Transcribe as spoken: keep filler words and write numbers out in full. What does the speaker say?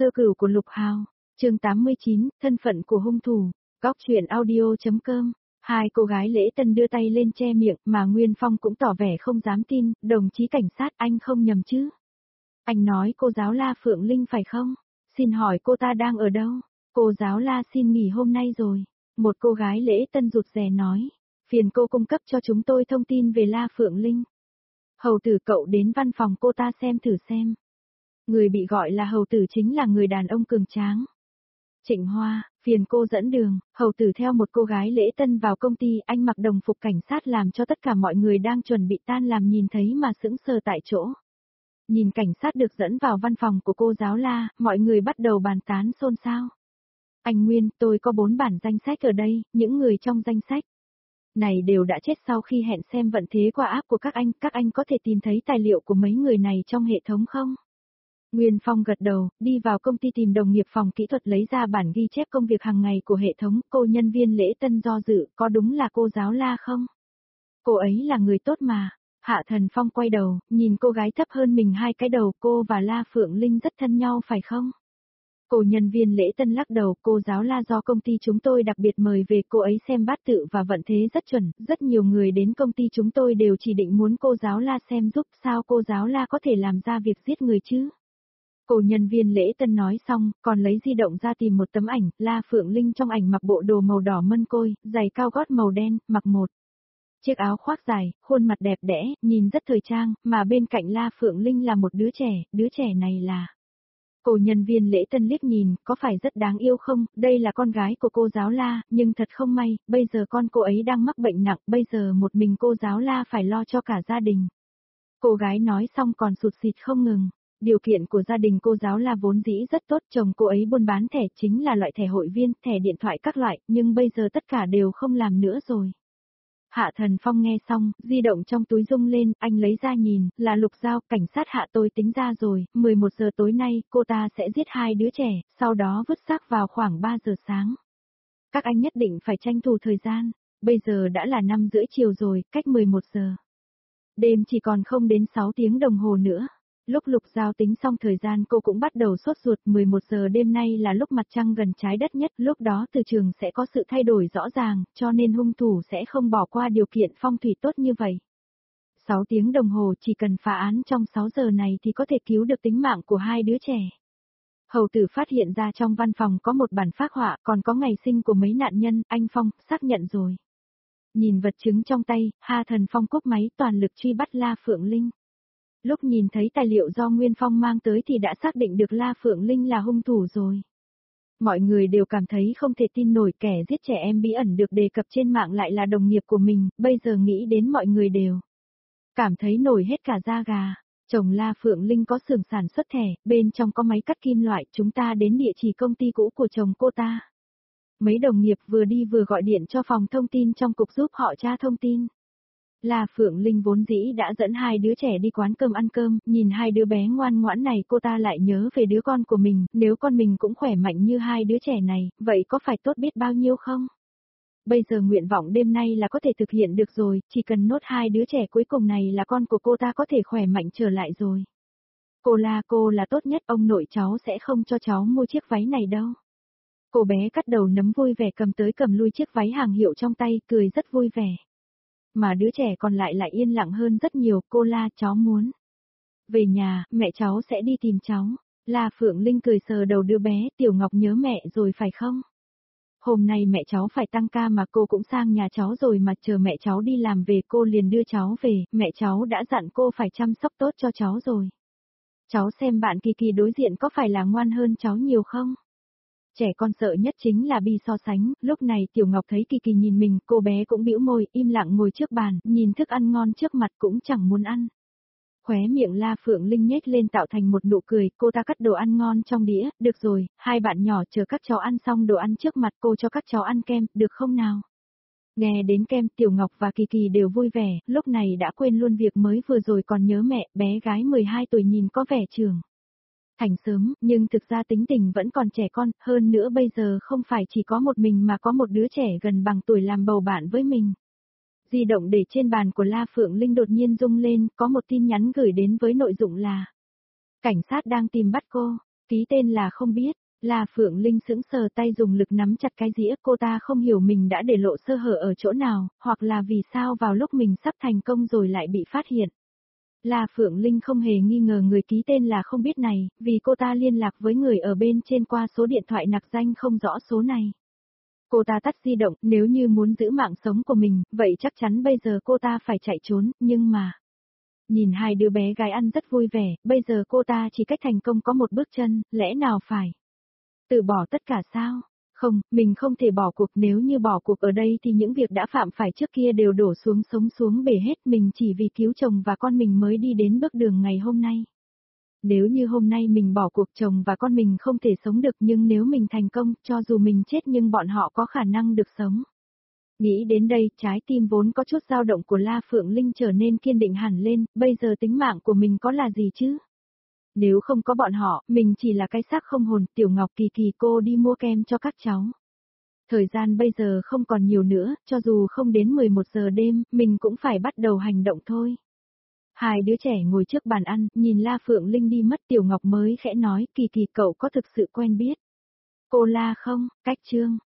Sơ cửu của Lục Hào, chương tám mươi chín, thân phận của hung thủ, góc truyện audio.com. Hai cô gái lễ tân đưa tay lên che miệng mà Nguyên Phong cũng tỏ vẻ không dám tin, đồng chí cảnh sát anh không nhầm chứ. Anh nói cô giáo La Phượng Linh phải không? Xin hỏi cô ta đang ở đâu? Cô giáo La xin nghỉ hôm nay rồi. Một cô gái lễ tân rụt rè nói, phiền cô cung cấp cho chúng tôi thông tin về La Phượng Linh. Hầu tử cậu đến văn phòng cô ta xem thử xem. Người bị gọi là hầu tử chính là người đàn ông cường tráng. Trịnh Hoa, phiền cô dẫn đường, hầu tử theo một cô gái lễ tân vào công ty, anh mặc đồng phục cảnh sát làm cho tất cả mọi người đang chuẩn bị tan làm nhìn thấy mà sững sờ tại chỗ. Nhìn cảnh sát được dẫn vào văn phòng của cô giáo La, mọi người bắt đầu bàn tán xôn xao. Anh Nguyên, tôi có bốn bản danh sách ở đây, những người trong danh sách này đều đã chết sau khi hẹn xem vận thế qua app của các anh, các anh có thể tìm thấy tài liệu của mấy người này trong hệ thống không? Nguyên Phong gật đầu, đi vào công ty tìm đồng nghiệp phòng kỹ thuật lấy ra bản ghi chép công việc hàng ngày của hệ thống, cô nhân viên lễ tân do dự, có đúng là cô giáo La không? Cô ấy là người tốt mà. Hạ Thần Phong quay đầu, nhìn cô gái thấp hơn mình hai cái đầu, cô và La Phượng Linh rất thân nhau phải không? Cô nhân viên lễ tân lắc đầu, cô giáo La do công ty chúng tôi đặc biệt mời về, cô ấy xem bát tự và vận thế rất chuẩn, rất nhiều người đến công ty chúng tôi đều chỉ định muốn cô giáo La xem giúp, sao cô giáo La có thể làm ra việc giết người chứ? Cô nhân viên lễ tân nói xong, còn lấy di động ra tìm một tấm ảnh, La Phượng Linh trong ảnh mặc bộ đồ màu đỏ mân côi, giày cao gót màu đen, mặc một chiếc áo khoác dài, khuôn mặt đẹp đẽ, nhìn rất thời trang, mà bên cạnh La Phượng Linh là một đứa trẻ, đứa trẻ này là... Cô nhân viên lễ tân liếc nhìn, có phải rất đáng yêu không, đây là con gái của cô giáo La, nhưng thật không may, bây giờ con cô ấy đang mắc bệnh nặng, bây giờ một mình cô giáo La phải lo cho cả gia đình. Cô gái nói xong còn sụt sịt không ngừng. Điều kiện của gia đình cô giáo La vốn dĩ rất tốt, chồng cô ấy buôn bán thẻ chính là loại thẻ hội viên, thẻ điện thoại các loại, nhưng bây giờ tất cả đều không làm nữa rồi. Hạ Thần Phong nghe xong, di động trong túi rung lên, anh lấy ra nhìn, là Lục Giao, cảnh sát Hạ tôi tính ra rồi, mười một giờ tối nay, cô ta sẽ giết hai đứa trẻ, sau đó vứt xác vào khoảng ba giờ sáng. Các anh nhất định phải tranh thủ thời gian, bây giờ đã là năm rưỡi chiều rồi, cách mười một giờ. Đêm chỉ còn không đến sáu tiếng đồng hồ nữa. Lúc Lục Giao tính xong thời gian cô cũng bắt đầu sốt ruột, mười một giờ đêm nay là lúc mặt trăng gần trái đất nhất, lúc đó từ trường sẽ có sự thay đổi rõ ràng, cho nên hung thủ sẽ không bỏ qua điều kiện phong thủy tốt như vậy. sáu tiếng đồng hồ chỉ cần phá án trong sáu giờ này thì có thể cứu được tính mạng của hai đứa trẻ. Hầu tử phát hiện ra trong văn phòng có một bản phác họa, còn có ngày sinh của mấy nạn nhân, anh Phong, xác nhận rồi. Nhìn vật chứng trong tay, Hạ Thần Phong cúp máy toàn lực truy bắt La Phượng Linh. Lúc nhìn thấy tài liệu do Nguyên Phong mang tới thì đã xác định được La Phượng Linh là hung thủ rồi. Mọi người đều cảm thấy không thể tin nổi, kẻ giết trẻ em bí ẩn được đề cập trên mạng lại là đồng nghiệp của mình, bây giờ nghĩ đến mọi người đều cảm thấy nổi hết cả da gà. Chồng La Phượng Linh có xưởng sản xuất thẻ, bên trong có máy cắt kim loại, chúng ta đến địa chỉ công ty cũ của chồng cô ta. Mấy đồng nghiệp vừa đi vừa gọi điện cho phòng thông tin trong cục giúp họ tra thông tin. La Phượng Linh vốn dĩ đã dẫn hai đứa trẻ đi quán cơm ăn cơm, nhìn hai đứa bé ngoan ngoãn này cô ta lại nhớ về đứa con của mình, nếu con mình cũng khỏe mạnh như hai đứa trẻ này, vậy có phải tốt biết bao nhiêu không? Bây giờ nguyện vọng đêm nay là có thể thực hiện được rồi, chỉ cần nốt hai đứa trẻ cuối cùng này là con của cô ta có thể khỏe mạnh trở lại rồi. Cô La cô là tốt nhất, ông nội cháu sẽ không cho cháu mua chiếc váy này đâu. Cô bé cắt đầu nấm vui vẻ cầm tới cầm lui chiếc váy hàng hiệu trong tay, cười rất vui vẻ. Mà đứa trẻ còn lại lại yên lặng hơn rất nhiều, cô La cháu muốn về nhà, mẹ cháu sẽ đi tìm cháu. La Phượng Linh cười sờ đầu đứa bé, Tiểu Ngọc nhớ mẹ rồi phải không? Hôm nay mẹ cháu phải tăng ca mà cô cũng sang nhà cháu rồi mà, chờ mẹ cháu đi làm về cô liền đưa cháu về, mẹ cháu đã dặn cô phải chăm sóc tốt cho cháu rồi. Cháu xem bạn Kỳ Kỳ đối diện có phải là ngoan hơn cháu nhiều không? Trẻ con sợ nhất chính là bị so sánh, lúc này Tiểu Ngọc thấy Kỳ Kỳ nhìn mình, cô bé cũng bĩu môi, im lặng ngồi trước bàn, nhìn thức ăn ngon trước mặt cũng chẳng muốn ăn. Khóe miệng La Phượng Linh nhếch lên tạo thành một nụ cười, cô ta cắt đồ ăn ngon trong đĩa, được rồi, hai bạn nhỏ chờ các cháu ăn xong đồ ăn trước mặt cô cho các cháu ăn kem, được không nào? Nghe đến kem, Tiểu Ngọc và Kỳ Kỳ đều vui vẻ, lúc này đã quên luôn việc mới vừa rồi còn nhớ mẹ, bé gái mười hai tuổi nhìn có vẻ trưởng thành sớm, nhưng thực ra tính tình vẫn còn trẻ con, hơn nữa bây giờ không phải chỉ có một mình mà có một đứa trẻ gần bằng tuổi làm bầu bạn với mình. Di động để trên bàn của La Phượng Linh đột nhiên rung lên, có một tin nhắn gửi đến với nội dung là: cảnh sát đang tìm bắt cô. Ký tên là không biết. La Phượng Linh sững sờ, tay dùng lực nắm chặt cái dĩa, cô ta không hiểu mình đã để lộ sơ hở ở chỗ nào, hoặc là vì sao vào lúc mình sắp thành công rồi lại bị phát hiện. La Phượng Linh không hề nghi ngờ người ký tên là không biết này, vì cô ta liên lạc với người ở bên trên qua số điện thoại nặc danh không rõ số này. Cô ta tắt di động, nếu như muốn giữ mạng sống của mình, vậy chắc chắn bây giờ cô ta phải chạy trốn, nhưng mà... Nhìn hai đứa bé gái ăn rất vui vẻ, bây giờ cô ta chỉ cách thành công có một bước chân, lẽ nào phải từ bỏ tất cả sao? Không, mình không thể bỏ cuộc, nếu như bỏ cuộc ở đây thì những việc đã phạm phải trước kia đều đổ xuống sống xuống bể hết, mình chỉ vì cứu chồng và con mình mới đi đến bước đường ngày hôm nay. Nếu như hôm nay mình bỏ cuộc, chồng và con mình không thể sống được, nhưng nếu mình thành công, cho dù mình chết nhưng bọn họ có khả năng được sống. Nghĩ đến đây, trái tim vốn có chút dao động của La Phượng Linh trở nên kiên định hẳn lên, bây giờ tính mạng của mình có là gì chứ? Nếu không có bọn họ, mình chỉ là cái xác không hồn. Tiểu Ngọc, Kỳ Kỳ, cô đi mua kem cho các cháu. Thời gian bây giờ không còn nhiều nữa, cho dù không đến mười một giờ đêm, mình cũng phải bắt đầu hành động thôi. Hai đứa trẻ ngồi trước bàn ăn, nhìn La Phượng Linh đi mất, Tiểu Ngọc mới khẽ nói, Kỳ Kỳ, cậu có thực sự quen biết cô La không? Cách chương